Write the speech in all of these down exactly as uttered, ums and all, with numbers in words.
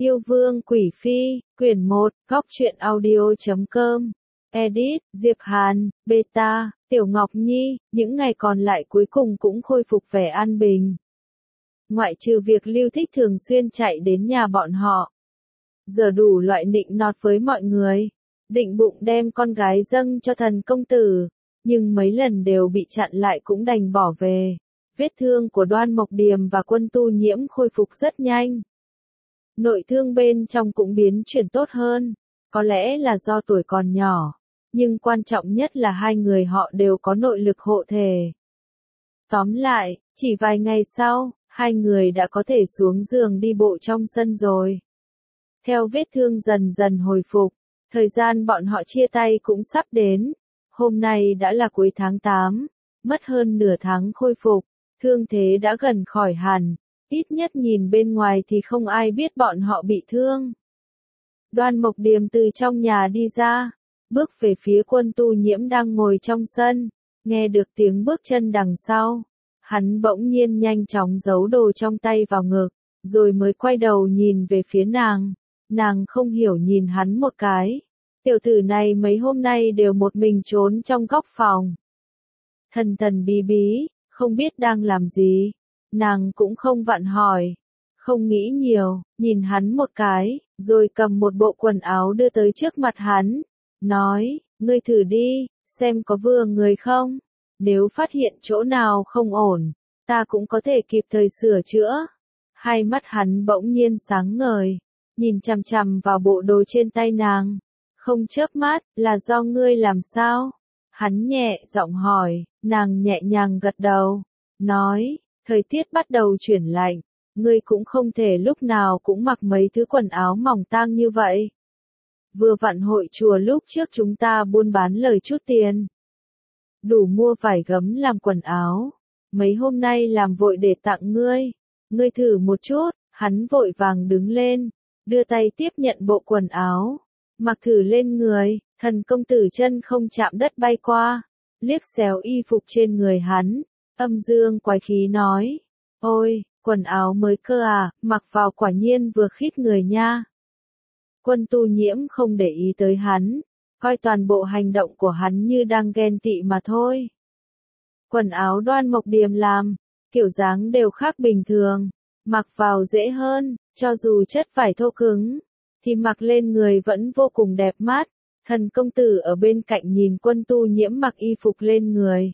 Yêu Vương Quỷ Phi, quyển một, góc truyện audio chấm com. Edit, Diệp Hàn, Beta, Tiểu Ngọc Nhi, những ngày còn lại cuối cùng cũng khôi phục vẻ an bình. Ngoại trừ việc Lưu Thích thường xuyên chạy đến nhà bọn họ. Giờ đủ loại nịnh nọt với mọi người. Định bụng đem con gái dâng cho thần công tử. Nhưng mấy lần đều bị chặn lại cũng đành bỏ về. Vết thương của Đoan Mộc Điềm và Quân Tu Nhiễm khôi phục rất nhanh. Nội thương bên trong cũng biến chuyển tốt hơn. Có lẽ là do tuổi còn nhỏ. Nhưng quan trọng nhất là hai người họ đều có nội lực hộ thể. Tóm lại, chỉ vài ngày sau, hai người đã có thể xuống giường đi bộ trong sân rồi. Theo vết thương dần dần hồi phục, thời gian bọn họ chia tay cũng sắp đến. Hôm nay đã là cuối tháng tám, mất hơn nửa tháng khôi phục, thương thế đã gần khỏi hẳn, ít nhất nhìn bên ngoài thì không ai biết bọn họ bị thương. Đoan Mộc Điềm từ trong nhà đi ra, bước về phía Quân Tu Nhiễm đang ngồi trong sân, nghe được tiếng bước chân đằng sau. Hắn bỗng nhiên nhanh chóng giấu đồ trong tay vào ngực, rồi mới quay đầu nhìn về phía nàng. Nàng không hiểu nhìn hắn một cái. Tiểu tử này mấy hôm nay đều một mình trốn trong góc phòng. Thần thần bí bí, không biết đang làm gì. Nàng cũng không vặn hỏi. Không nghĩ nhiều, nhìn hắn một cái, rồi cầm một bộ quần áo đưa tới trước mặt hắn. Nói, ngươi thử đi, xem có vừa người không. Nếu phát hiện chỗ nào không ổn, ta cũng có thể kịp thời sửa chữa. Hai mắt hắn bỗng nhiên sáng ngời, nhìn chằm chằm vào bộ đồ trên tay nàng. Không chớp mắt, là do ngươi làm sao? Hắn nhẹ giọng hỏi, nàng nhẹ nhàng gật đầu. Nói, thời tiết bắt đầu chuyển lạnh, ngươi cũng không thể lúc nào cũng mặc mấy thứ quần áo mỏng tang như vậy. Vừa vặn hội chùa lúc trước chúng ta buôn bán lời chút tiền. Đủ mua vải gấm làm quần áo. Mấy hôm nay làm vội để tặng ngươi. Ngươi thử một chút, hắn vội vàng đứng lên, đưa tay tiếp nhận bộ quần áo. Mặc thử lên người, thần công tử chân không chạm đất bay qua. Liếc xéo y phục trên người hắn, âm dương quái khí nói. Ôi, quần áo mới cơ à, mặc vào quả nhiên vừa khít người nha. Quân Tu Nhiễm không để ý tới hắn, coi toàn bộ hành động của hắn như đang ghen tị mà thôi. Quần áo Đoan Mộc Điềm làm, kiểu dáng đều khác bình thường, mặc vào dễ hơn, cho dù chất vải thô cứng, thì mặc lên người vẫn vô cùng đẹp mắt. Thần công tử ở bên cạnh nhìn Quân Tu Nhiễm mặc y phục lên người.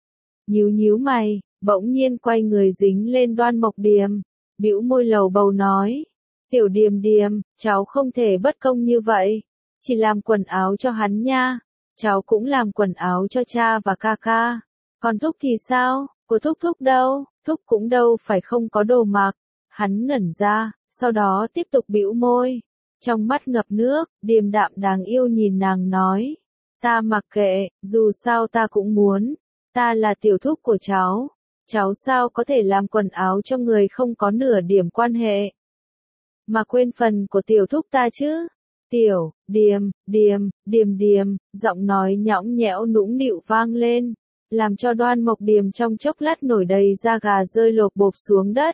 Nhíu nhíu mày, bỗng nhiên quay người dính lên Đoan Mộc Điềm, bĩu môi lầu bầu nói. Tiểu Điềm Điềm, cháu không thể bất công như vậy. Chỉ làm quần áo cho hắn nha. Cháu cũng làm quần áo cho cha và ca ca. Còn Thúc thì sao? Của Thúc Thúc đâu? Thúc cũng đâu phải không có đồ mặc. Hắn ngẩn ra, sau đó tiếp tục bĩu môi. Trong mắt ngập nước, điềm đạm đáng yêu nhìn nàng nói. Ta mặc kệ, dù sao ta cũng muốn. Ta là tiểu thúc của cháu. Cháu sao có thể làm quần áo cho người không có nửa điểm quan hệ. Mà quên phần của tiểu thúc ta chứ. Tiểu, Điềm, Điềm, Điềm Điềm, giọng nói nhõng nhẽo nũng nịu vang lên, làm cho Đoan Mộc Điềm trong chốc lát nổi đầy da gà rơi lộp bộp xuống đất.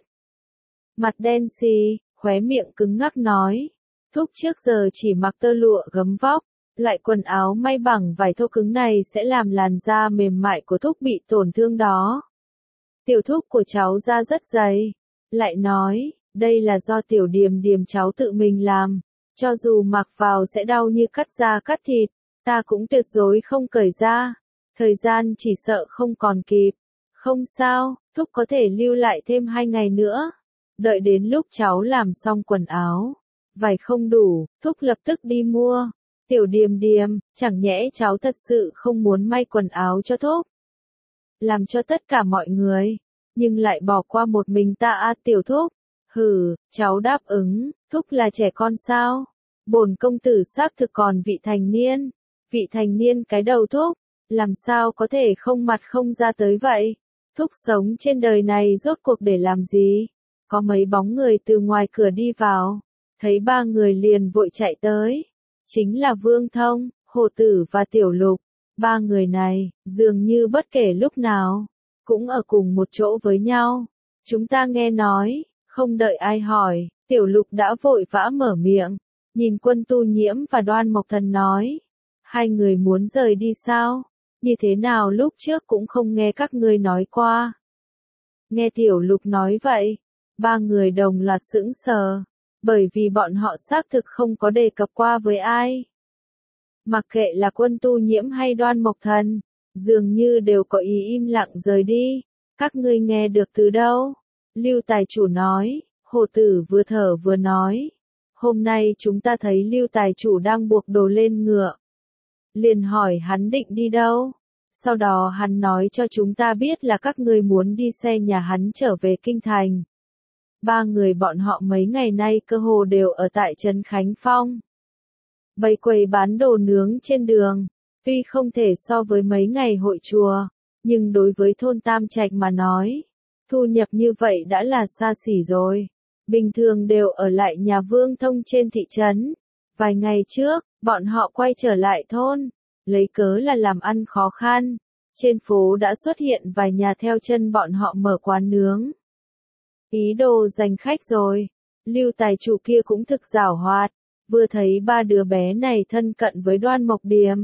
Mặt đen xì, khóe miệng cứng ngắc nói, Thúc trước giờ chỉ mặc tơ lụa gấm vóc, loại quần áo may bằng vải thô cứng này sẽ làm làn da mềm mại của Thúc bị tổn thương đó. Tiểu thúc của cháu da rất dày, lại nói, đây là do Tiểu Điềm Điềm cháu tự mình làm. Cho dù mặc vào sẽ đau như cắt da cắt thịt, ta cũng tuyệt đối không cởi ra. Thời gian chỉ sợ không còn kịp. Không sao, Thúc có thể lưu lại thêm hai ngày nữa. Đợi đến lúc cháu làm xong quần áo, vải không đủ, Thúc lập tức đi mua. Tiểu Điềm Điềm, chẳng nhẽ cháu thật sự không muốn may quần áo cho Thúc. Làm cho tất cả mọi người, nhưng lại bỏ qua một mình ta à Tiểu Thúc. Hừ, cháu đáp ứng, Thúc là trẻ con sao? Bổn công tử xác thực còn vị thành niên. Vị thành niên cái đầu Thúc, làm sao có thể không mặt không ra tới vậy? Thúc sống trên đời này rốt cuộc để làm gì? Có mấy bóng người từ ngoài cửa đi vào, thấy ba người liền vội chạy tới. Chính là Vương Thông, Hồ Tử và Tiểu Lục. Ba người này, dường như bất kể lúc nào, cũng ở cùng một chỗ với nhau. Chúng ta nghe nói. Không đợi ai hỏi, Tiểu Lục đã vội vã mở miệng, nhìn Quân Tu Nhiễm và Đoan Mộc Thần nói. Hai người muốn rời đi sao? Như thế nào lúc trước cũng không nghe các ngươi nói qua. Nghe Tiểu Lục nói vậy, ba người đồng loạt sững sờ, bởi vì bọn họ xác thực không có đề cập qua với ai. Mặc kệ là Quân Tu Nhiễm hay Đoan Mộc Thần, dường như đều có ý im lặng rời đi. Các ngươi nghe được từ đâu? Lưu Tài Chủ nói. Hồ Tử vừa thở vừa nói. Hôm nay chúng ta thấy Lưu Tài Chủ đang buộc đồ lên ngựa. Liền hỏi hắn định đi đâu? Sau đó hắn nói cho chúng ta biết là các ngươi muốn đi xe nhà hắn trở về Kinh Thành. Ba người bọn họ mấy ngày nay cơ hồ đều ở tại Trấn Khánh Phong. Bày quầy bán đồ nướng trên đường, tuy không thể so với mấy ngày hội chùa, nhưng đối với thôn Tam Trạch mà nói, thu nhập như vậy đã là xa xỉ rồi. Bình thường đều ở lại nhà Vương Thông trên thị trấn. Vài ngày trước, bọn họ quay trở lại thôn, lấy cớ là làm ăn khó khăn. Trên phố đã xuất hiện vài nhà theo chân bọn họ mở quán nướng. Ý đồ giành khách rồi. Lưu Tài Chủ kia cũng thực giảo hoạt, vừa thấy ba đứa bé này thân cận với Đoan Mộc Điềm,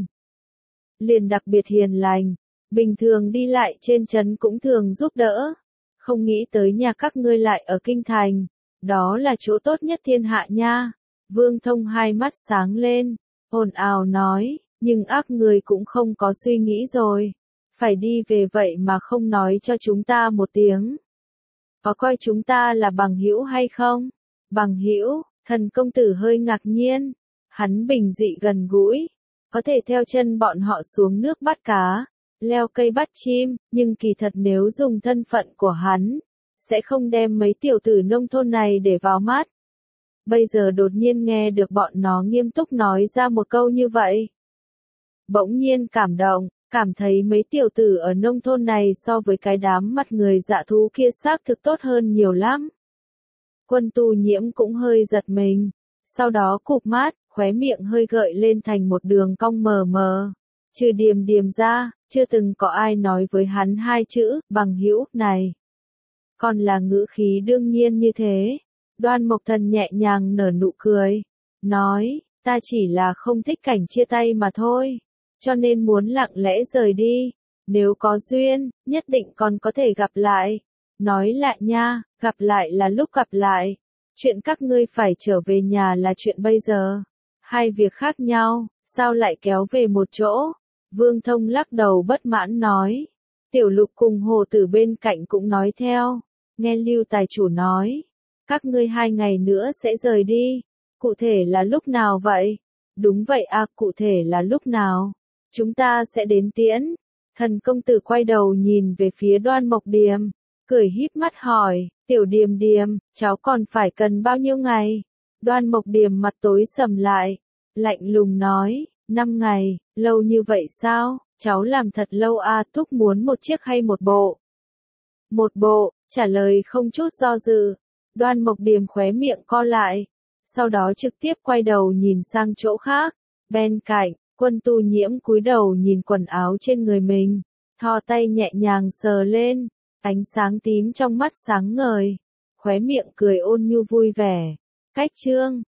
liền đặc biệt hiền lành, bình thường đi lại trên trấn cũng thường giúp đỡ. Không nghĩ tới nhà các ngươi lại ở Kinh Thành, đó là chỗ tốt nhất thiên hạ nha. Vương Thông hai mắt sáng lên, ồn ào nói, nhưng ác người cũng không có suy nghĩ rồi. Phải đi về vậy mà không nói cho chúng ta một tiếng. Có coi chúng ta là bằng hữu hay không? Bằng hữu, Thần công tử hơi ngạc nhiên. Hắn bình dị gần gũi, có thể theo chân bọn họ xuống nước bắt cá, leo cây bắt chim, nhưng kỳ thật nếu dùng thân phận của hắn, sẽ không đem mấy tiểu tử nông thôn này để vào mắt. Bây giờ đột nhiên nghe được bọn nó nghiêm túc nói ra một câu như vậy. Bỗng nhiên cảm động, cảm thấy mấy tiểu tử ở nông thôn này so với cái đám mặt người dạ thú kia xác thực tốt hơn nhiều lắm. Quân Tu Nhiễm cũng hơi giật mình, sau đó cụp mắt, khóe miệng hơi gợi lên thành một đường cong mờ mờ. Trừ Điềm Điềm ra, chưa từng có ai nói với hắn hai chữ, bằng hữu, này. Còn là ngữ khí đương nhiên như thế. Đoan Mộc Thần nhẹ nhàng nở nụ cười, nói, ta chỉ là không thích cảnh chia tay mà thôi, cho nên muốn lặng lẽ rời đi. Nếu có duyên, nhất định còn có thể gặp lại. Nói lại nha, gặp lại là lúc gặp lại. Chuyện các ngươi phải trở về nhà là chuyện bây giờ. Hai việc khác nhau, sao lại kéo về một chỗ? Vương Thông lắc đầu bất mãn nói. Tiểu Lục cùng Hồ Tử bên cạnh cũng nói theo. Nghe Lưu Tài Chủ nói, các ngươi hai ngày nữa sẽ rời đi. Cụ thể là lúc nào vậy? Đúng vậy à, cụ thể là lúc nào? Chúng ta sẽ đến tiễn. Thần công tử quay đầu nhìn về phía Đoan Mộc Điềm, cười híp mắt hỏi, Tiểu Điềm Điềm, cháu còn phải cần bao nhiêu ngày? Đoan Mộc Điềm mặt tối sầm lại, lạnh lùng nói, năm ngày, lâu như vậy sao? Cháu làm thật lâu à, thúc muốn một chiếc hay một bộ? Một bộ, trả lời không chút do dự. Đoan Mộc Điềm khóe miệng co lại, sau đó trực tiếp quay đầu nhìn sang chỗ khác. Bên cạnh, Quân Tu Nhiễm cúi đầu nhìn quần áo trên người mình, thò tay nhẹ nhàng sờ lên, ánh sáng tím trong mắt sáng ngời, khóe miệng cười ôn nhu vui vẻ. Cách chương